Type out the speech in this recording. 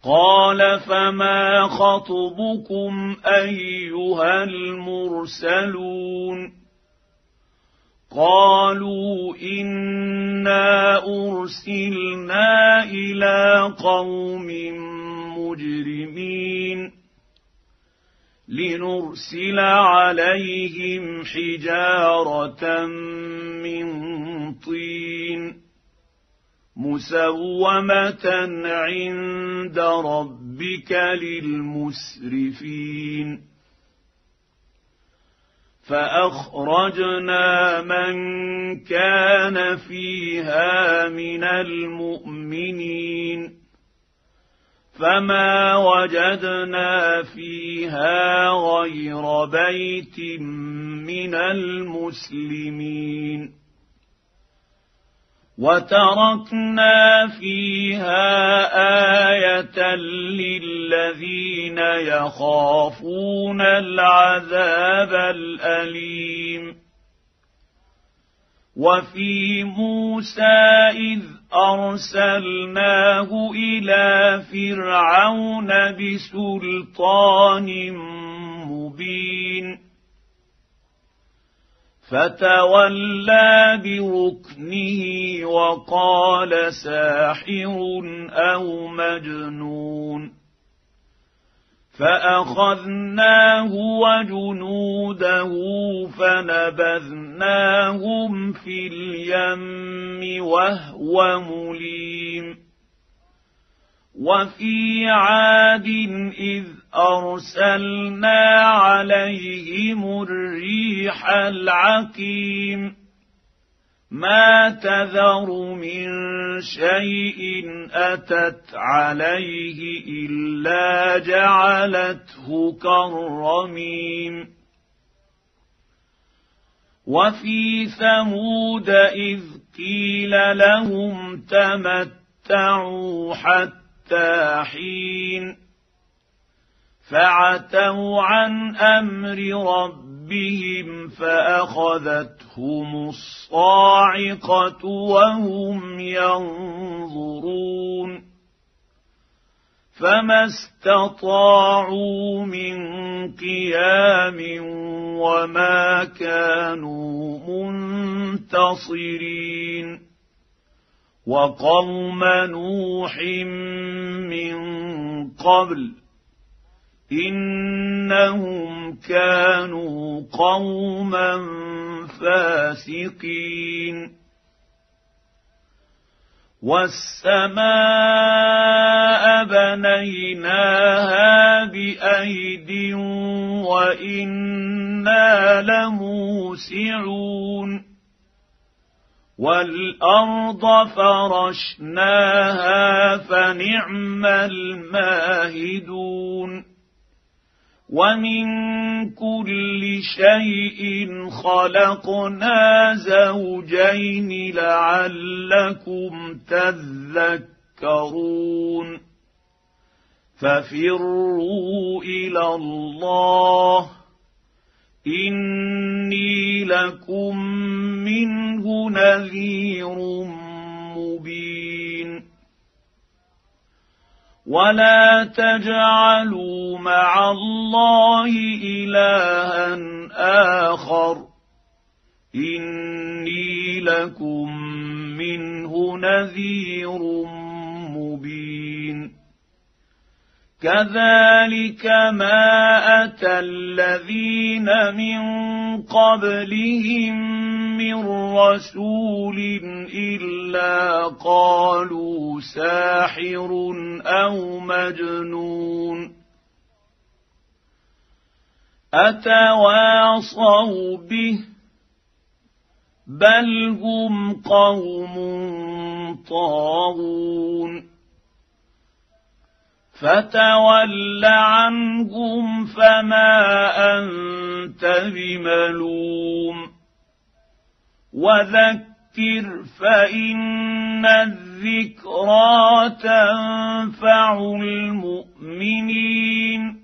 قال فما خطبكم أيها المرسلون قالوا إنا أرسلنا إلى قوم مجرمين لنرسل عليهم حجارة من طين مسومة عند ربك للمسرفين فأخرجنا من كان فيها من المؤمنين فما وجدنا فيها غير بيت من المسلمين وتركنا فيها آية للذين يخافون العذاب الأليم وفي موسى إذ أرسلناه إلى فرعون بسلطان مبين فتولى بركنه وقال ساحر أو مجنون فأخذناه وجنوده فنبذناهم في اليم وهو مليم وفي عاد إذ أرسلنا عليهم الريح العقيم ما تذر من شيء أتت عليه إلا جعلته كالرميم وفي ثمود إذ قيل لهم تمتعوا حتى حين فعتوا عن أمر ربهم فأخذتهم الصاعقة وهم ينظرون فما استطاعوا من قيام وما كانوا منتصرين وقوم نوح من قبل إنهم كانوا قوما فاسقين والسماء بنيناها بأيد وإنا لموسعون والأرض فرشناها فنعم الماهدون ومن كل شيء خلقنا زوجين لعلكم تذكرون ففروا إلى الله إني لكم منه نذير مبين ولا تجعلوا مع الله إلها آخر إني لكم منه نذير مبين كذلك ما أتى الذين من قبلهم من رسول إلا قالوا ساحر أو مجنون أتواصوا به بل هم قوم طاغون فتول عنهم فما أنت بملوم وذكر فإن الذكرى تنفع المؤمنين